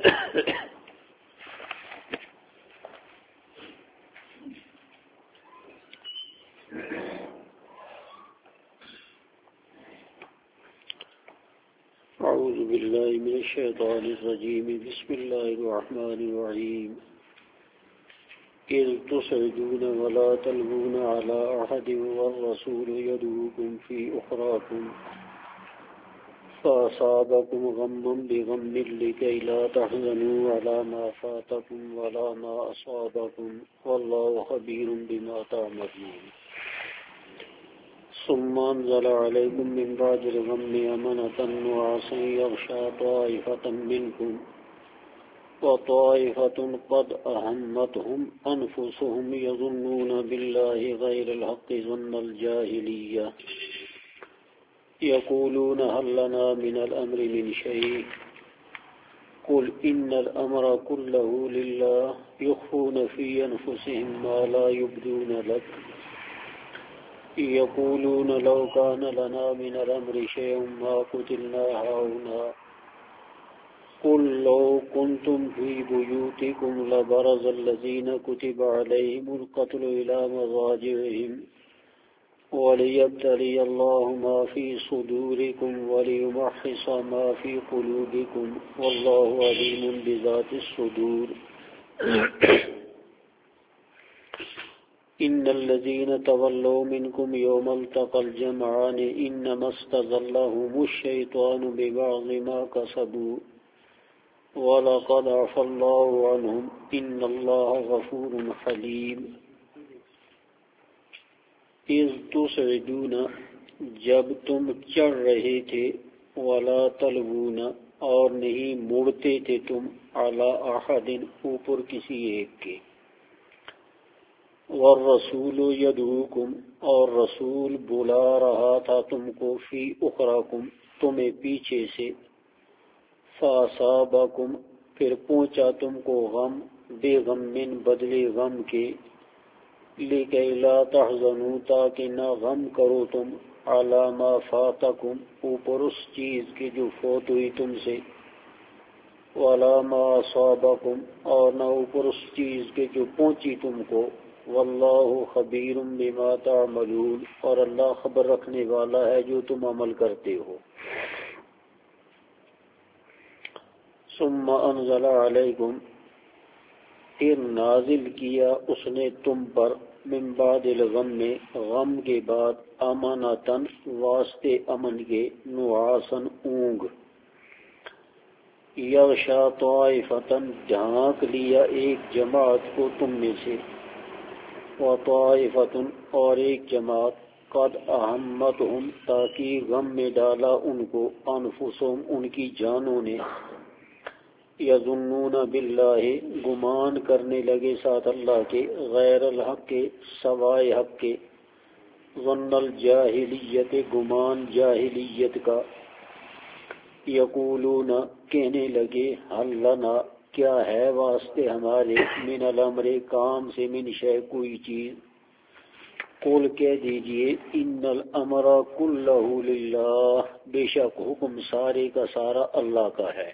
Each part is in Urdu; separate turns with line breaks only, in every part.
أعوذ بالله من الشيطان الرجيم بسم الله الرحمن الرحيم إذ تصعدون ولا تلوون على أحد والرسول يدعوكم في أخراكم فأصابكم غما بغم لكي لا تحزنوا على ما فاتكم ولا ما أصابكم والله خبير بما تعملون ثم أنزل عليكم من بعد الغم أمنة نعاسا يغشى طائفة منكم وطائفة قد أهمتهم أنفسهم يظنون بالله غير الحق ظن الجاهلية يقولون هل لنا من الأمر من شيء قل إن الأمر كله لله يخفون في أنفسهم ما لا يبدون لك يقولون لو كان لنا من الأمر شيء ما قتلنا هاهنا قل لو كنتم في بيوتكم لبرز الذين كتب عليهم القتل إلى مضاجعهم وليبتلي الله ما في صدوركم وليمحص ما في قلوبكم والله عليم بذات الصدور إن الذين تولوا منكم يوم التقى الجمعان إنما استزلهم الشيطان ببعض ما كسبوا وَلَقَدْ عَفَا اللَّهُ عَنْهُمْ إِنَّ اللَّهَ غَفُورٌ حَلِيمٌ اِذْ تُسْعِدُونَ جب تم چڑھ رہے تھے وَلَا تَلْوُونَ اور نہیں مڑتے تھے تم عَلَى أَحَدٍ اوپر کسی ایک کے وَالرَّسُولُ يَدْعُوكُمْ اور رسول بلا رہا تھا تم کو فی اخراکم تمہیں پیچھے سے فَأَصَابَكُمْ پھر پہنچا تم کو غم بے غم من بدلے غم کے لِكَيْ لَا تَحْزَنُوا تاکہ نہ غم کرو تم عَلَى مَا فَاتَكُمْ اوپر اس چیز کی جو فوت ہوئی تم سے وَلَا مَا أَصَابَكُمْ اور نہ اوپر اس چیز کے جو پہنچی تم کو وَاللَّهُ خَبِيرٌ بِمَا تَعْمَلُونَ اور اللہ خبر رکھنے والا ہے جو تم عمل کرتے ہو ثم انزل علیکم پھر نازل کیا اس نے تم پر من بعد الغم غم کے بعد امانتاً واسطے امن کے نعاساً اونگ یغشا طائفتاً ڈھانک لیا ایک جماعت کو تم میں سے وطائفتاً اور ایک جماعت قد اہمتہم تاکہ غم میں ڈالا ان کو انفسہم ان کی جانوں نے یظنون باللہ گمان کرنے لگے ساتھ اللہ کے غیر الحق کے سوائے حق کے ظن الجاہلیت گمان جاہلیت کا یقولون کہنے لگے حل لنا کیا ہے واسطے ہمارے من الامر کام سے من شے کوئی چیز قل کہہ دیجئے ان الامر کلہ للہ بے شک حکم سارے کا سارا اللہ کا ہے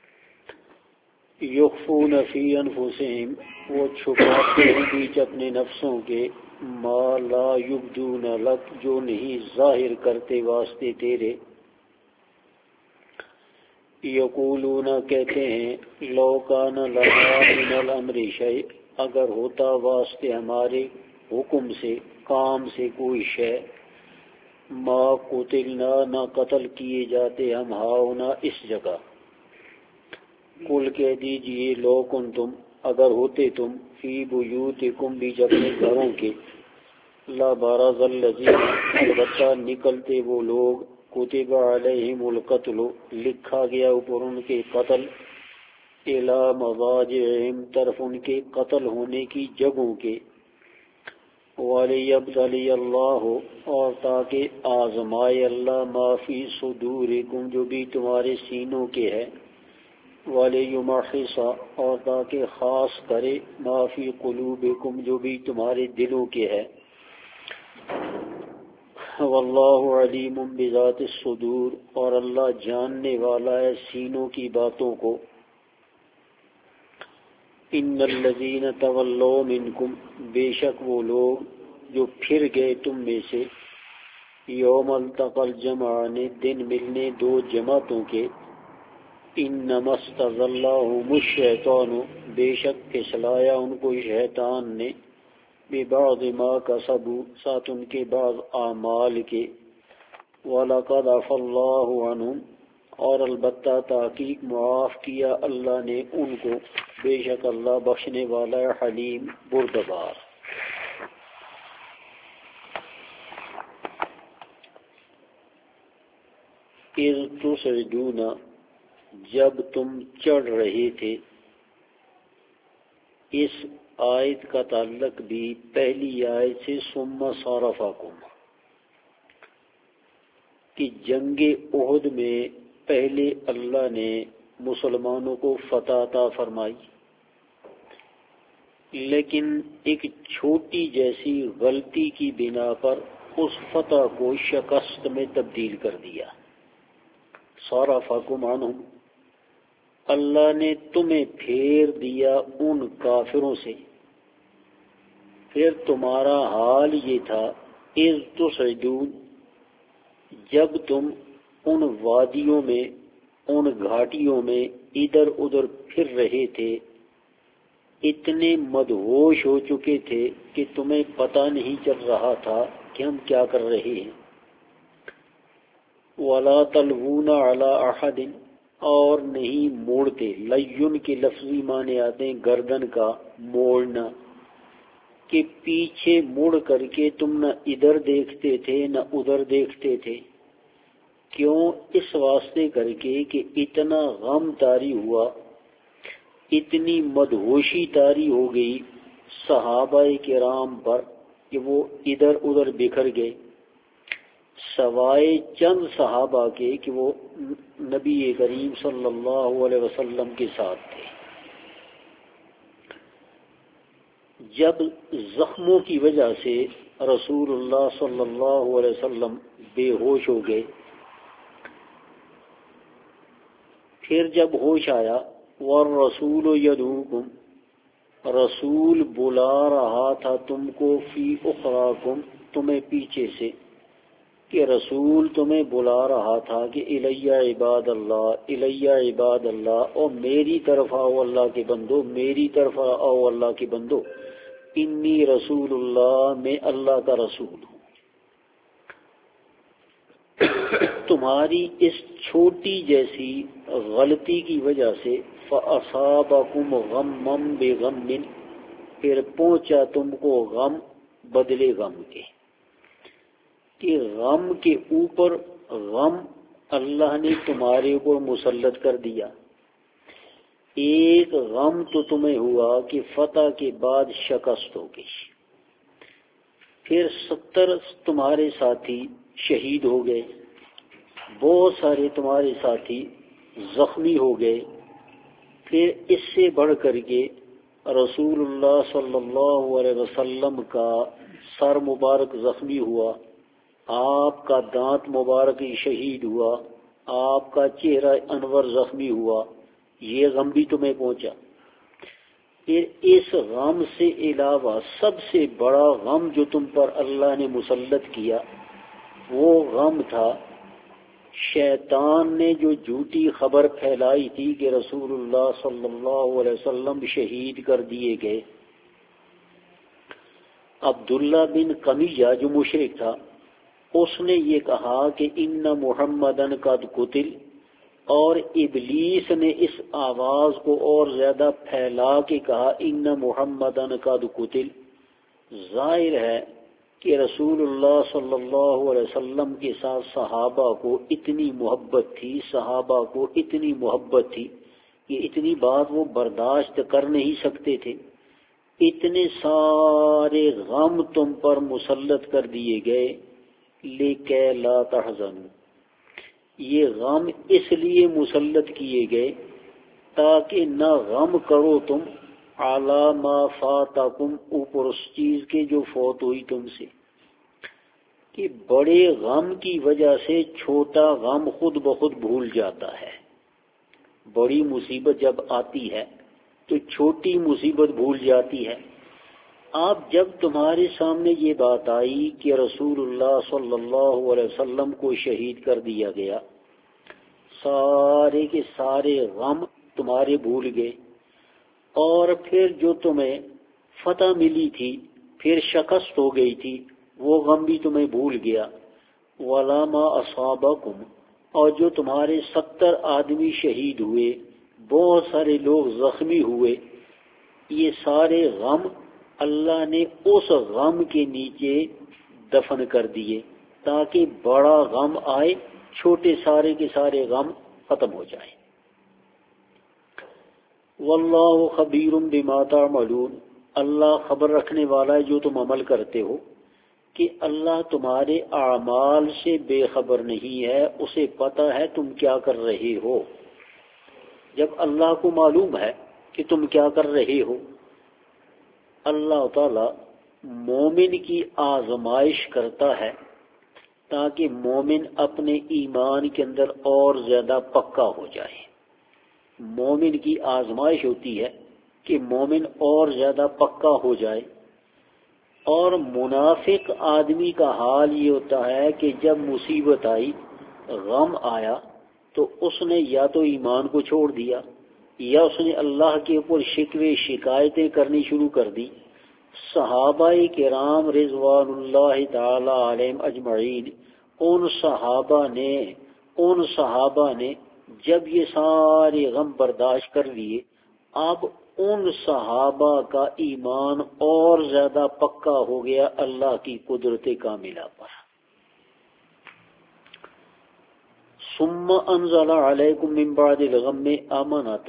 یخفون فی انفسہم وہ چھپاتے ہیں بیچ اپنے نفسوں کے ما لا یبدون لک جو نہیں ظاہر کرتے واسطے تیرے یقولون کہتے ہیں لو کان لنا من الامر شیء اگر ہوتا واسطے ہمارے حکم سے کام سے کوئی شے ما قتلنا نہ قتل کیے جاتے ہم ہاؤنا اس جگہ قل کہہ دیجئے لو کنتم اگر ہوتے تم فی بیوتکم بیچ اپنے گھروں کے لا بارز الذین البتہ نکلتے وہ لوگ کتب علیہم القتل لکھا گیا اوپر ان کے قتل الی مضاجعہم طرف ان کے قتل ہونے کی جگہوں کے وَلِيَبْتَلِيَ اللَّهُ اور تاکہ آزمائے اللہ ما فی صدورکم جو بھی تمہارے سینوں کے ہے وَلِيُمَحِّصَ اور تاکہ خاص کرے ما فی قلوبکم جو بھی تمہارے دلوں کے ہے واللہ علیم بذات الصدور اور اللہ جاننے والا ہے سینوں کی باتوں کو ان الذین تولوا منکم، بے شک وہ لوگ جو پھر گئے تم میں سے، یوم التقى الجمعان، دن ملنے دو جماعتوں کے، انما استزلهم الشیطان، بے شک پھسلایا ان کو شیطان نے، ببعض ما کسبوا، ساتھ ان کے بعض اعمال کے، وَلَقَدْ عَفَا اللَّهُ عَنْهُمْ، اور البتہ تحقیق معاف کیا اللہ نے ان کو، بے شک اللہ بخشنے والا حلیم بردبار۔ اذ تصعدون، جب تم چڑھ رہے تھے۔ اس آیت کا تعلق بھی پہلی آیت سے ثم صرفکم، کہ جنگ احد میں پہلے اللہ نے مسلمانوں کو فتح عطا فرمائی، لیکن ایک چھوٹی جیسی غلطی کی بنا پر اس فتح کو شکست میں تبدیل کر دیا۔ صرفکم عنہم، اللہ نے تمہیں پھیر دیا ان کافروں سے۔ پھر تمہارا حال یہ تھا، اذ تصعدون، جب تم ان وادیوں میں، ان گھاٹیوں میں ادھر ادھر پھر رہے تھے، اتنے مدہوش ہو چکے تھے کہ تمہیں پتہ نہیں چل رہا تھا کہ ہم کیا کر رہے ہیں۔ وَلَا تَلْوُونَ عَلَىٰ أَحَدٍ، اور نہیں موڑتے، لیون کے لفظی معنی آتے ہیں گردن کا موڑنا، کہ پیچھے مڑ کر کے تم نہ ادھر دیکھتے تھے نہ ادھر دیکھتے تھے۔ کیوں؟ اس واسطے کر کے کہ اتنا غم طاری ہوا، اتنی مدہوشی طاری ہو گئی صحابہ کرام پر کہ وہ ادھر ادھر بکھر گئے، سوائے چند صحابہ کے کہ وہ نبی کریم صلی اللہ علیہ وسلم کے ساتھ تھے۔ جب زخموں کی وجہ سے رسول اللہ صلی اللہ علیہ وسلم بے ہوش ہو گئے، پھر جب ہوش آیا، والرسول یدعوکم، رسول بلا رہا تھا تم کو، فی اخراکم، تمہیں پیچھے سے، کہ رسول تمہیں بلا رہا تھا کہ الیہ عباد اللہ، الیہ عباد اللہ، اور میری طرف آؤ اللہ کے بندو، میری طرف آؤ اللہ کے بندو، انی رسول اللہ، میں اللہ کا رسول ہوں۔ تمہاری اس چھوٹی جیسی غلطی کی وجہ سے فَأَصَابَكُمْ غَمًّا بِغَمٍّ، پھر پہنچا تم کو غم بدلے غم کے، کہ غم کے اوپر غم اللہ نے تمہارے اوپر مسلط کر دیا۔ ایک غم تو تمہیں ہوا کہ فتح کے بعد شکست ہو گئی، پھر 70 تمہارے ساتھی شہید ہو گئے، بہت سارے تمہارے ساتھی زخمی ہو گئے، پھر اس سے بڑھ کر کے رسول اللہ صلی اللہ علیہ وسلم کا سر مبارک زخمی ہوا، آپ کا دانت مبارک شہید ہوا، آپ کا چہرہ انور زخمی ہوا، یہ غم بھی تمہیں پہنچا۔ پھر اس غم سے علاوہ سب سے بڑا غم جو تم پر اللہ نے مسلط کیا، وہ غم تھا شیطان نے جو جھوٹی خبر پھیلائی تھی کہ رسول اللہ صلی اللہ علیہ وسلم شہید کر دیے گئے۔ عبداللہ بن قمیجہ جو مشرک تھا، اس نے یہ کہا کہ ان محمدن قد قتل، اور ابلیس نے اس آواز کو اور زیادہ پھیلا کے کہا ان محمدن قد قتل۔ ظاہر ہے کہ رسول اللہ صلی اللہ علیہ وسلم کے ساتھ صحابہ کو اتنی محبت تھی، صحابہ کو اتنی محبت تھی کہ اتنی بات وہ برداشت کر نہیں سکتے تھے۔ اتنے سارے غم تم پر مسلط کر دیے گئے، لیکن لا تحزنوا، یہ غم اس لیے مسلط کیے گئے تاکہ نہ غم کرو تم علی ما فاتکم، اوپر اس چیز کے جو فوت ہوئی تم سے، کہ بڑے غم کی وجہ سے چھوٹا غم خود بخود بھول جاتا ہے۔ بڑی مصیبت جب آتی ہے تو چھوٹی مصیبت بھول جاتی ہے۔ آپ جب تمہارے سامنے یہ بات آئی کہ رسول اللہ صلی اللہ علیہ وسلم کو شہید کر دیا گیا، سارے کے سارے غم تمہارے بھول گئے، اور پھر جو تمہیں فتح ملی تھی پھر شکست ہو گئی تھی وہ غم بھی تمہیں بھول گیا۔ وَلَا مَا أَصَابَكُمْ، اور جو تمہارے 70 آدمی شہید ہوئے، بہت سارے لوگ زخمی ہوئے، یہ سارے غم اللہ نے اس غم کے نیچے دفن کر دیے تاکہ بڑا غم آئے، چھوٹے سارے کے سارے غم ختم ہو جائیں۔ واللہ خبیر بما تعملون، اللہ خبر رکھنے والا ہے جو تم عمل کرتے ہو، کہ اللہ تمہارے اعمال سے بے خبر نہیں ہے، اسے پتہ ہے تم کیا کر رہے ہو۔ جب اللہ کو معلوم ہے کہ تم کیا کر رہے ہو، اللہ تعالی مومن کی آزمائش کرتا ہے تاکہ مومن اپنے ایمان کے اندر اور زیادہ پکا ہو جائے۔ مومن کی آزمائش ہوتی ہے کہ مومن اور زیادہ پکا ہو جائے، اور منافق آدمی کا حال یہ ہوتا ہے کہ جب مصیبت آئی، غم آیا، تو اس نے یا تو ایمان کو چھوڑ دیا یا اس نے اللہ کے اوپر شکوے شکایتیں کرنی شروع کر دی۔ صحابہ کرام رضوان اللہ تعالی علیہم اجمعین، ان صحابہ نے جب یہ سارے غم برداشت کر لیے، اب ان صحابہ کا ایمان اور زیادہ پکا ہو گیا اللہ کی قدرت کاملہ پر۔ ثم انزل علیکم من بعد الغم امانۃ،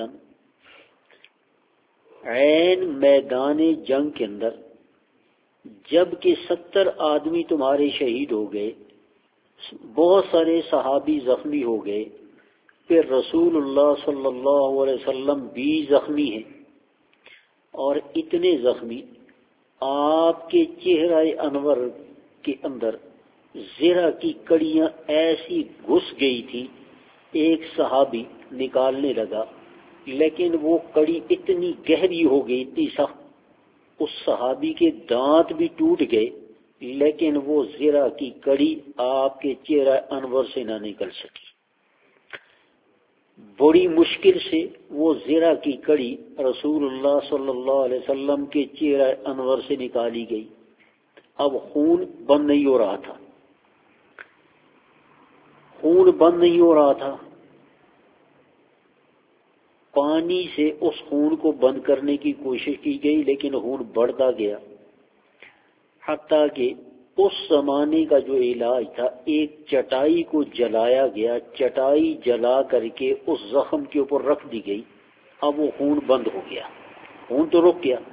عین میدان جنگ کے اندر جب کہ 70 آدمی تمہارے شہید ہو گئے، بہت سارے صحابی زخمی ہو گئے، پھر رسول اللہ صلی اللہ علیہ وسلم بھی زخمی ہیں، اور اتنے زخمی آپ کے چہرہ انور کے اندر زرہ کی کڑیاں ایسی گھس گئی تھی، ایک صحابی نکالنے لگا لیکن وہ کڑی اتنی گہری ہو گئی، اتنی سخت، اس صحابی کے دانت بھی ٹوٹ گئے لیکن وہ زرہ کی کڑی آپ کے چہرہ انور سے نہ نکل سکی۔ بڑی مشکل سے وہ زرہ کی کڑی رسول اللہ صلی اللہ علیہ وسلم کے چہرہ انور سے نکالی گئی۔ اب خون بند نہیں ہو رہا تھا، پانی سے اس خون کو بند کرنے کی کوشش کی گئی لیکن خون بڑھتا گیا، حتیٰ کہ اس زمانے کا جو علاج تھا، ایک چٹائی کو جلایا گیا، چٹائی جلا کر کے اس زخم کے اوپر رکھ دی گئی، اب وہ خون بند ہو گیا، خون تو رک گیا۔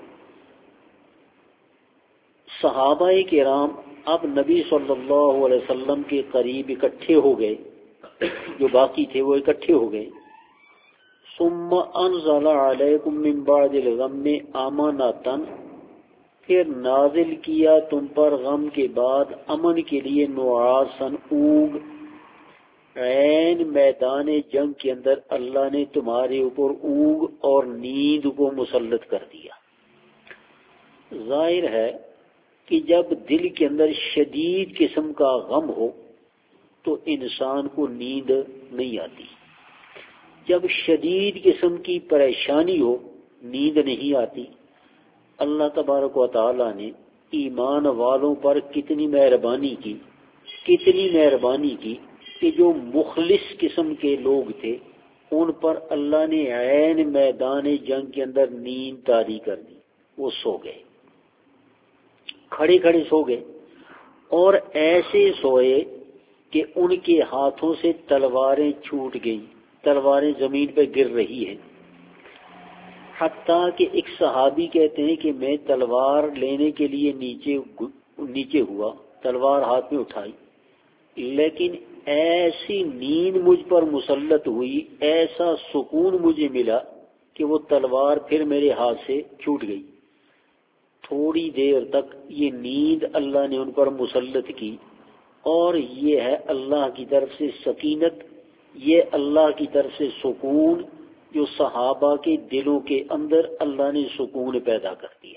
صحابہ کرام اب نبی صلی اللہ علیہ وسلم کے قریب اکٹھے ہو گئے، جو باقی تھے وہ اکٹھے ہو گئے۔ ثم انزل علیکم من بعد الغم امانۃ، پھر نازل کیا تم پر غم کے بعد امن کے لیے نعاسن اوگ، عین میدان جنگ کے اندر اللہ نے تمہارے اوپر اوگ اور نیند کو مسلط کر دیا۔ ظاہر ہے کہ جب دل کے اندر شدید قسم کا غم ہو تو انسان کو نیند نہیں آتی، جب شدید قسم کی پریشانی ہو نیند نہیں آتی۔ اللہ تبارک و تعالی نے ایمان والوں پر کتنی مہربانی کی کہ جو مخلص قسم کے لوگ تھے ان پر اللہ نے عین میدان جنگ کے اندر نیند طاری کر دی، وہ سو گئے، کھڑے کھڑے سو گئے، اور ایسے سوئے کہ ان کے ہاتھوں سے تلواریں چھوٹ گئیں، تلواریں زمین پہ گر رہی ہیں، حتیٰ کہ ایک صحابی کہتے ہیں کہ میں تلوار لینے کے لیے نیچے ہوا، تلوار ہاتھ میں اٹھائی، لیکن ایسی نیند مجھ پر مسلط ہوئی، ایسا سکون مجھے ملا کہ وہ تلوار پھر میرے ہاتھ سے چھوٹ گئی۔ تھوڑی دیر تک یہ نیند اللہ نے ان پر مسلط کی، اور یہ ہے اللہ کی طرف سے سکینت، یہ اللہ کی طرف سے سکون، جو صحابہ کے دلوں کے اندر اللہ نے سکون پیدا کر دیا.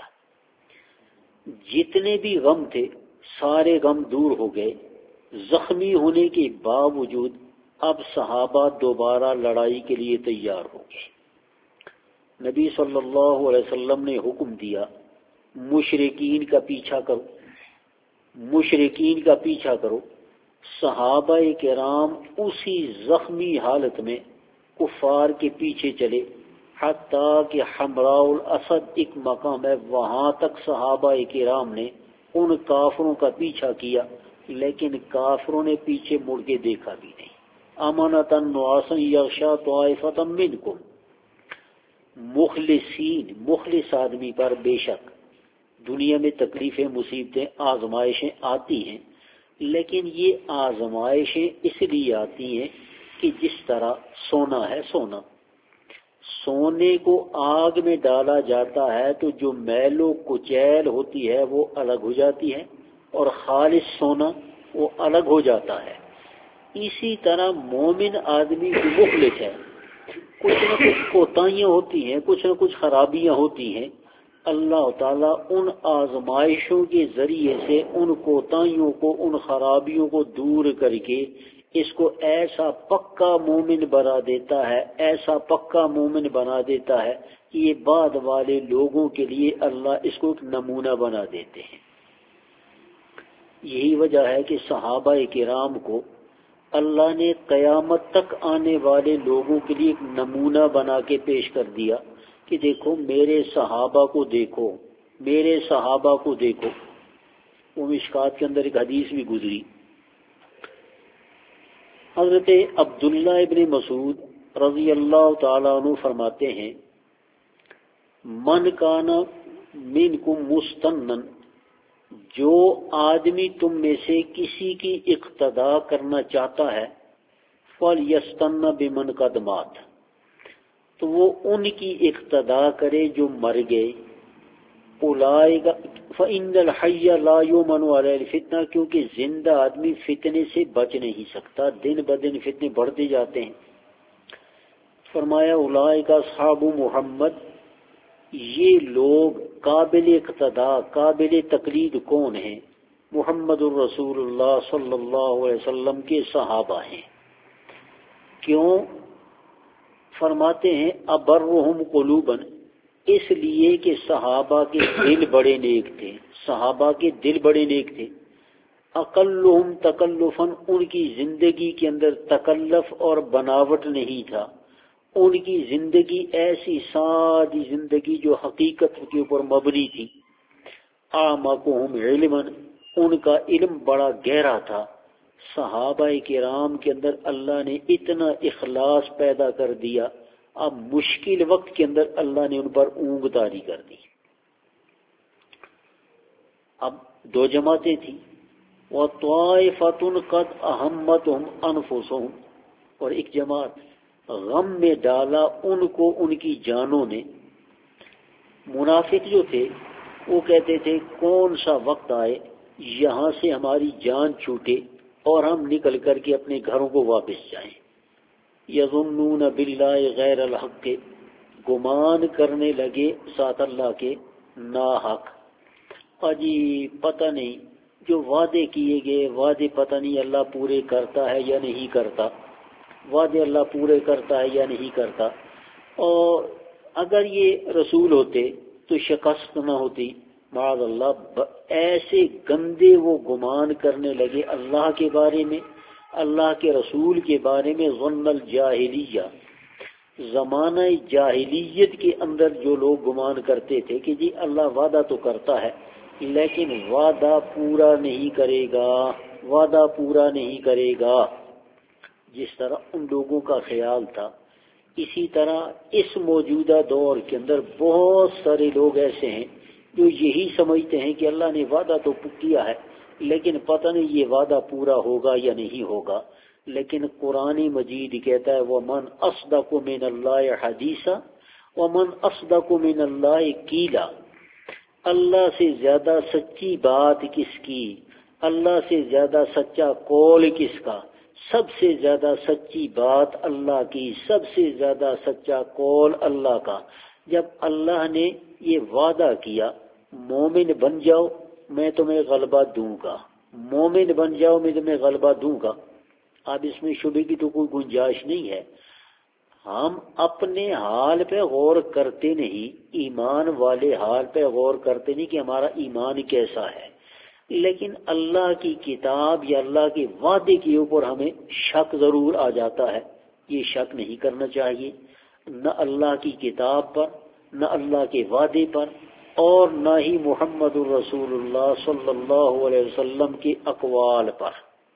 جتنے بھی غم تھے سارے غم دور ہو گئے. زخمی ہونے کے باوجود اب صحابہ دوبارہ لڑائی کے لیے تیار ہو گئے. نبی صلی اللہ علیہ وسلم نے حکم دیا مشرکین کا پیچھا کرو، مشرکین کا پیچھا کرو. صحابہ کرام اسی زخمی حالت میں کفار کے پیچھے چلے حتیٰ کہ حمراء الاسد ایک مقام ہے، وہاں تک صحابہ کرام نے ان کافروں کا پیچھا کیا، لیکن کافروں نے پیچھے مڑ کے دیکھا بھی نہیں. امانتاً نعاسا یغشا طائفۃ منکم. مخلصین، مخلص آدمی پر بے شک دنیا میں تکلیفیں، مصیبتیں، آزمائشیں آتی ہیں، لیکن یہ آزمائشیں اس لیے آتی ہیں کہ جس طرح سونا ہے، سونے کو آگ میں ڈالا جاتا ہے تو جو میل و کچیل ہوتی ہے وہ الگ ہو جاتی ہے اور خالص سونا وہ الگ ہو جاتا ہے. اسی طرح مومن آدمی جو مخلص ہے کچھ نہ کچھ کوتاہیاں ہوتی ہیں، کچھ نہ کچھ خرابیاں ہوتی ہیں. اللہ تعالیٰ ان آزمائشوں کے ذریعے سے ان کوتاہیوں کو، ان خرابیوں کو دور کر کے اس کو ایسا پکا مومن بنا دیتا ہے، ایسا پکا مومن بنا دیتا ہے کہ یہ بعد والے لوگوں کے لیے اللہ اس کو ایک نمونہ بنا دیتے ہیں. یہی وجہ ہے کہ صحابہ کرام کو اللہ نے قیامت تک آنے والے لوگوں کے لیے ایک نمونہ بنا کے پیش کر دیا کہ دیکھو میرے صحابہ کو دیکھو، میرے صحابہ کو دیکھو. وہ مشکات کے اندر ایک حدیث بھی گزری. حضرت عبداللہ ابن مسعود رضی اللہ تعالیٰ عنہ فرماتے ہیں من کان منکم مستنن، جو آدمی تم میں سے کسی کی اقتدا کرنا چاہتا ہے فَلْيَسْتَنَّ بِمَنْ قَدْ مَاتَ، تو وہ ان کی اقتدا کرے جو مر گئے. اولئک فَإِنَّ الْحَيَّ لَا يُؤْمَنُ عَلَيْهِ الْفِتْنَةُ، کیونکہ زندہ آدمی فتنے سے بچ نہیں سکتا، دن بدن فتنے بڑھتے جاتے ہیں. فرمایا اولئک اصحاب محمد، یہ لوگ قابل اقتدا، قابل تقلید کون ہیں؟ محمد الرسول اللہ صلی اللہ علیہ وسلم کے صحابہ ہیں. کیوں؟ فرماتے ہیں ابرہم قلوبا، اس لیے کہ صحابہ کے دل بڑے نیک تھے، صحابہ کے دل بڑے نیک تھے. اقلہم تکلفاً، ان کی زندگی کے اندر تکلف اور بناوٹ نہیں تھا، ان کی زندگی ایسی سادی زندگی جو حقیقت کے اوپر مبنی تھی. اعمقہم علما، ان کا علم بڑا گہرا تھا. صحابہ کرام کے اندر اللہ نے اتنا اخلاص پیدا کر دیا، اب مشکل وقت کے اندر اللہ نے ان پر اونگ طاری کر دی. اب دو جماعتیں تھیں، وَطَائِفَةٌ قَدْ أَهَمَّتْهُمْ أَنفُسُهُمْ، اور ایک جماعت غم میں ڈالا ان کو ان کی جانوں نے. منافق جو تھے وہ کہتے تھے کون سا وقت آئے یہاں سے ہماری جان چھوٹے اور ہم نکل کر کے اپنے گھروں کو واپس جائیں. یظنون باللہ غیر الحق، گمان کرنے لگے ساتھ اللہ کے ناحق. اجی پتہ نہیں جو وعدے کیے گئے وعدے پتہ نہیں اللہ پورے کرتا ہے یا نہیں کرتا، وعدے اللہ پورے کرتا ہے یا نہیں کرتا. اور اگر یہ رسول ہوتے تو شکست نہ ہوتی، معاذ اللہ. ایسے گندے وہ گمان کرنے لگے اللہ کے بارے میں، اللہ کے رسول کے بارے میں. ظن الجاہلیہ، زمانہ جاہلیت کے اندر جو لوگ گمان کرتے تھے کہ جی اللہ وعدہ تو کرتا ہے لیکن وعدہ پورا نہیں کرے گا، وعدہ پورا نہیں کرے گا، جس طرح ان لوگوں کا خیال تھا. اسی طرح اس موجودہ دور کے اندر بہت سارے لوگ ایسے ہیں جو یہی سمجھتے ہیں کہ اللہ نے وعدہ تو کیا ہے لیکن پتہ نہیں یہ وعدہ پورا ہوگا یا نہیں ہوگا. لیکن قرآن مجید کہتا ہے وَمَنْ أَصْدَقُ مِنَ اللَّهِ حَدِيثًا وَمَنْ أَصْدَقُ مِنَ اللَّهِ قِيلًا، اللہ سے زیادہ سچی بات کس کی، اللہ سے زیادہ سچا قول کس کا، سب سے زیادہ سچی بات اللہ کی، سب سے زیادہ سچا قول اللہ کا۔ جب اللہ نے یہ وعدہ کیا مومن بن جاؤ میں تمہیں غلبہ دوں گا، مومن بن جاؤ میں تمہیں غلبہ دوں گا، اب اس میں شبہ کی تو کوئی گنجائش نہیں ہے۔ ہم اپنے حال پہ غور کرتے نہیں، ایمان والے حال پہ غور کرتے نہیں کہ ہمارا ایمان کیسا ہے، لیکن اللہ کی کتاب یا اللہ کے وعدے کے اوپر ہمیں شک ضرور آ جاتا ہے۔ یہ شک نہیں کرنا چاہیے، نہ اللہ کی کتاب پر، نہ اللہ کے وعدے پر، اور نہ ہی محمد الرسول اللہ صلی اللہ علیہ وسلم کے اقوال پر۔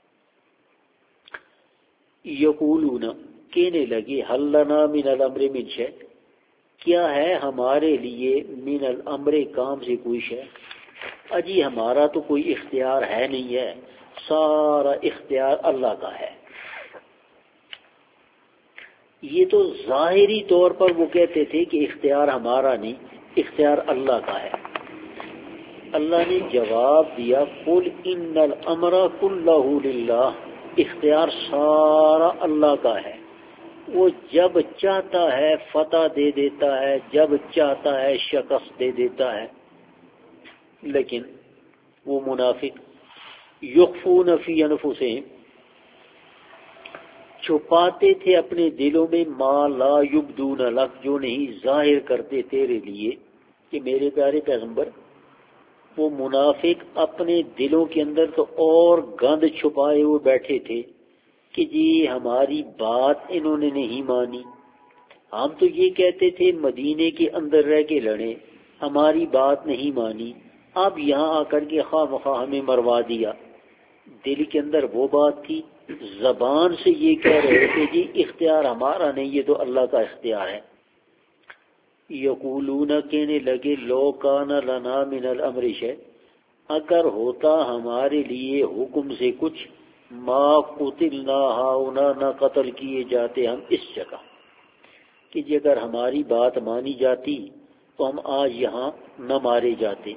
یقولون کہنے لگے حل لنا من الامر من شیء، کیا ہے ہمارے لیے من الامر کام سے کوئی شے، اجی ہمارا تو کوئی اختیار ہے نہیں ہے، سارا اختیار اللہ کا ہے۔ یہ تو ظاہری طور پر وہ کہتے تھے کہ اختیار ہمارا نہیں، اختیار اللہ کا ہے۔ اللہ نے جواب دیا قل ان الامر کلہ للہ، اختیار سارا اللہ کا ہے، وہ جب چاہتا ہے فتح دے دیتا ہے، جب چاہتا ہے شکست دے دیتا ہے۔ لیکن وہ منافق یخفون فی انفسہم، چھپاتے تھے اپنے دلوں میں ما لا یبدون لک، جو نہیں ظاہر کرتے تیرے لیے کہ میرے پیارے پیغمبر۔ وہ منافق اپنے دلوں کے اندر تو اور گند چھپائے ہوئے بیٹھے تھے کہ جی ہماری بات انہوں نے نہیں مانی، ہم تو یہ کہتے تھے مدینے کے اندر رہ کے لڑیں، ہماری بات نہیں مانی، اب یہاں آ کر کے خواہ مخواہ ہمیں مروا دیا۔ دل کے اندر وہ بات تھی، زبان سے یہ کہہ رہے تھے جی اختیار ہمارا نہیں، یہ تو اللہ کا اختیار ہے۔ یقولون کہنے لگے لو کان لنا من الامر شیء، اگر ہوتا ہمارے لیے حکم سے کچھ، ما قتلنا ہاؤنا، نہ قتل کیے جاتے ہم اس جگہ، کہ جی اگر ہماری بات مانی جاتی تو ہم آج یہاں نہ مارے جاتے۔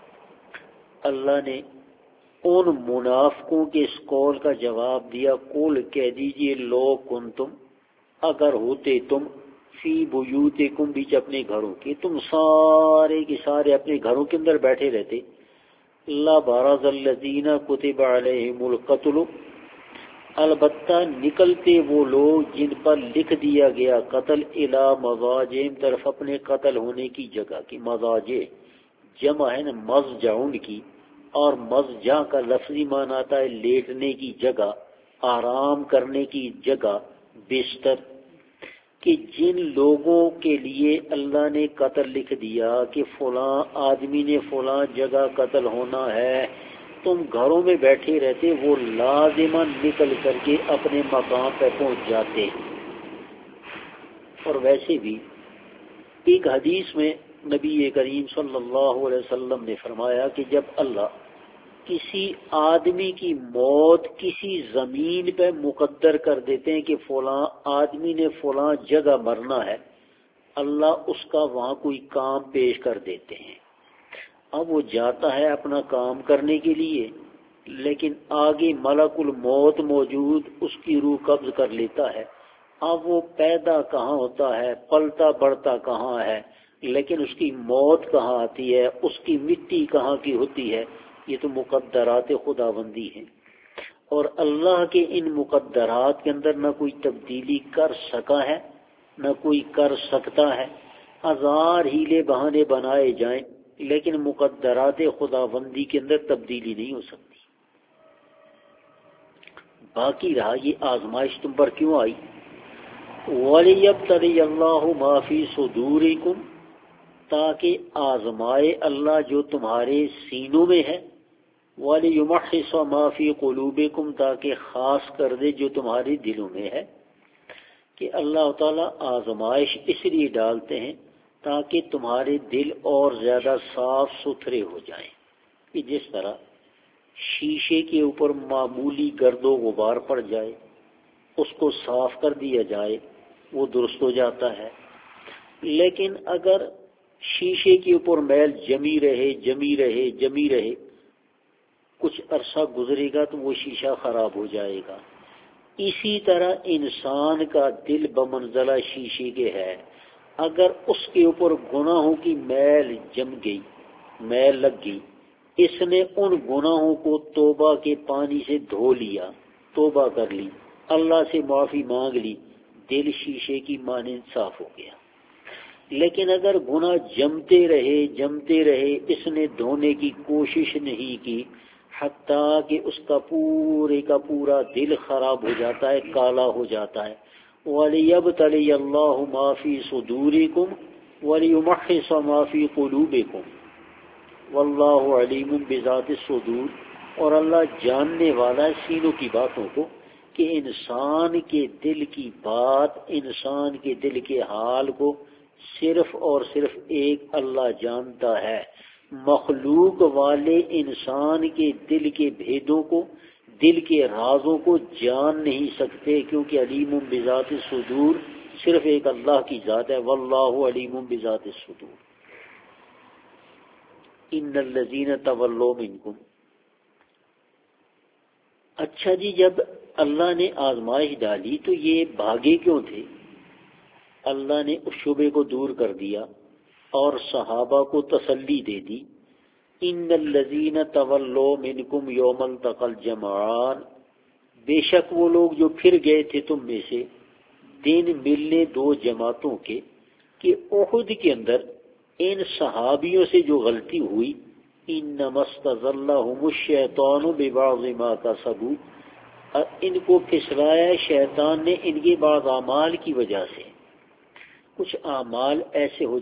اللہ نے ان منافقوں کے اس قول کا جواب دیا قول کہہ دیجئے لو کنتم، اگر ہوتے تم فی بیوتکم، بیچ اپنے گھروں کے، تم سارے کے سارے اپنے گھروں کے اندر بیٹھے رہتے، لبرز الذین کتب علیہم القتل، البتہ نکلتے وہ لوگ جن پر لکھ دیا گیا قتل، الی مضاجعہم، طرف اپنے قتل ہونے کی جگہ کی۔ مضاجع جمع ہے نا مضجعن کی، اور مضجع کا لفظی معنی آتا ہے لیٹنے کی جگہ، آرام کرنے کی جگہ، بستر۔ کہ جن لوگوں کے لیے اللہ نے قتل لکھ دیا کہ فلاں آدمی نے فلاں جگہ قتل ہونا ہے، تم گھروں میں بیٹھے رہتے، وہ لازماً نکل کر کے اپنے مقام پہ پہنچ جاتے۔ اور ویسے بھی ایک حدیث میں نبی کریم صلی اللہ علیہ وسلم نے فرمایا کہ جب اللہ کسی آدمی کی موت کسی زمین پہ مقدر کر دیتے ہیں کہ فلاں آدمی نے فلاں جگہ مرنا ہے، اللہ اس کا وہاں کوئی کام پیش کر دیتے ہیں۔ اب وہ جاتا ہے اپنا کام کرنے کے لیے، لیکن آگے ملک الموت موجود اس کی روح قبض کر لیتا ہے۔ اب وہ پیدا کہاں ہوتا ہے، پلتا بڑھتا کہاں ہے، لیکن اس کی موت کہاں آتی ہے، اس کی مٹی کہاں کی ہوتی ہے، یہ تو مقدرات خداوندی ہیں۔ اور اللہ کے ان مقدرات کے اندر نہ کوئی تبدیلی کر سکا ہے، نہ کوئی کر سکتا ہے۔ ہزار ہیلے بہانے بنائے جائیں لیکن مقدرات خداوندی کے اندر تبدیلی نہیں ہو سکتی۔ باقی رہا یہ آزمائش تم پر کیوں آئی، وَلِيَبْتَلِيَ اللَّهُ مَا فِي صُدُورِكُمْ، تاکہ آزمائے اللہ جو تمہارے سینوں میں ہے، وَلِيُمَحِّصَ مَا فِي قُلُوبِكُمْ، تاکہ خاص کر دے جو تمہارے دلوں میں ہے۔ کہ اللہ تعالیٰ آزمائش اس لیے ڈالتے ہیں تاکہ تمہارے دل اور زیادہ صاف ستھرے ہو جائیں، کہ جس طرح شیشے کے اوپر معمولی گرد و غبار پڑ جائے، اس کو صاف کر دیا جائے، وہ درست ہو جاتا ہے۔ لیکن اگر شیشے کے اوپر میل جمی رہے جمی رہے جمی رہے، کچھ عرصہ گزرے گا تو وہ شیشہ خراب ہو جائے گا۔ اسی طرح انسان کا دل بمنزلہ شیشے کے ہے، اگر اس کے اوپر گناہوں کی میل جم گئی، میل لگ گئی، اس نے ان گناہوں کو توبہ کے پانی سے دھو لیا، توبہ کر لی، اللہ سے معافی مانگ لی، دل شیشے کی مانند صاف ہو گیا۔ لیکن اگر گناہ جمتے رہے، اس نے دھونے کی کوشش نہیں کی، حتیٰ کہ اس کا پورے کا پورا دل خراب ہو جاتا ہے، کالا ہو جاتا ہے۔ وَلِيَبْتَلِيَ اللَّهُ مَا فِي صُدُورِكُمْ وَلِيُمَحِّصَ مَا فِي قُلُوبِكُمْ وَاللَّهُ عَلِيمٌ بِذَاتِ الصُّدُورِ، اور اللہ جاننے والا ہے سینوں کی باتوں کو، کہ انسان کے دل کی بات، انسان کے دل کے حال کو صرف اور صرف ایک اللہ جانتا ہے۔ مخلوق والے انسان کے دل کے بھیدوں کو، دل کے رازوں کو جان نہیں سکتے، کیونکہ علیم بذات الصدور صرف ایک اللہ کی ذات ہے۔ واللہ علیم بذات الصدور۔ ان الذین تولوا منکم، اچھا جی، جب اللہ نے آزمائش ڈالی تو یہ بھاگے کیوں تھے؟ اللہ نے اس شبے کو دور کر دیا اور صحابہ کو تسلی دے دی۔ ان الذین تولوا منکم یوم التقى الجمعان، بے شک وہ لوگ جو پھر گئے تھے تم میں سے دن ملنے دو جماعتوں کے، کہ احد کے اندر ان صحابیوں سے جو غلطی ہوئی، انما استزلهم الشیطان ببعض ما کسبوا، ان کو پھسلایا شیطان نے ان کے بعض اعمال کی وجہ سے۔ کچھ اعمال ایسے ہو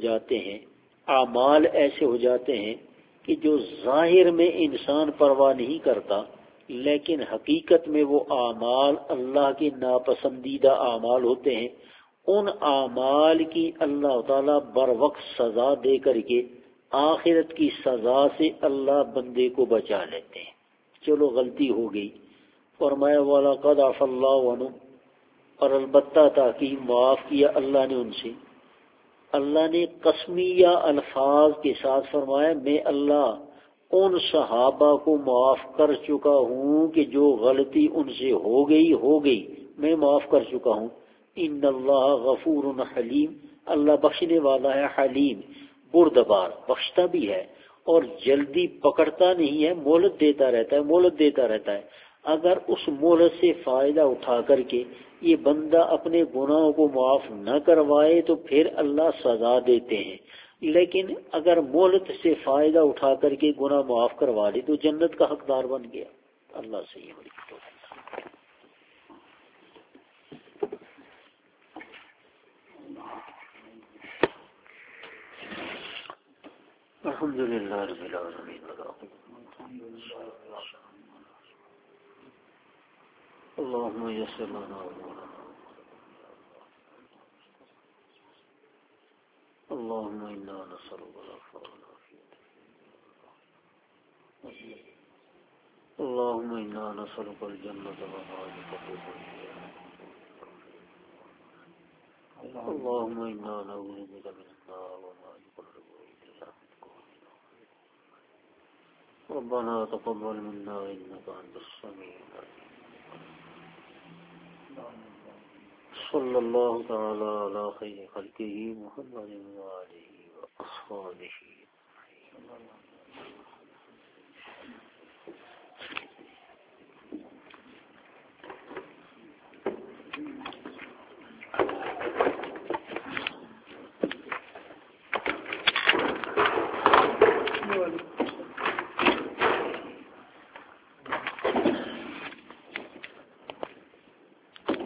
جاتے ہیں کہ جو ظاہر میں انسان پرواہ نہیں کرتا، لیکن حقیقت میں وہ اعمال اللہ کے ناپسندیدہ اعمال ہوتے ہیں۔ ان اعمال کی اللہ تعالیٰ بر وقت سزا دے کر کے آخرت کی سزا سے اللہ بندے کو بچا لیتے ہیں۔ چلو غلطی ہو گئی، فرمایا وَلَقَدْ عَفَا اللَّهُ عَنْهُمْ، اور البتہ تاکید معاف کیا اللہ نے ان سے۔ اللہ نے قسمیہ الفاظ کے ساتھ فرمایا میں اللہ ان صحابہ کو معاف کر چکا ہوں کہ جو غلطی ان سے ہو گئی میں معاف کر چکا ہوں۔ ان اللہ غفور حلیم، اللہ بخشنے والا ہے، حلیم بردبار، بخشتا بھی ہے اور جلدی پکڑتا نہیں ہے، مہلت دیتا رہتا ہے۔ اگر اس مہلت سے فائدہ اٹھا کر کے یہ بندہ اپنے گناہوں کو معاف نہ کروائے تو پھر اللہ سزا دیتے ہیں، لیکن اگر مہلت سے فائدہ اٹھا کر کے گناہ معاف کروا لے تو جنت کا حقدار بن گیا۔ اللہ سے یہ الحمدللہ رب العالمین۔ اللهم يسر لنا امورنا، اللهم انا نسألك العفو والعافية، اللهم انا نسألك الجنة وما يقرب إليها، اللهم انا نعوذ بك من النار وما يقرب إليها، ربنا تقبل منا انك انت السميع العليم۔ صلی اللہ تعالی علی خیر خلقہ محمد وآلہ وأصحابہ۔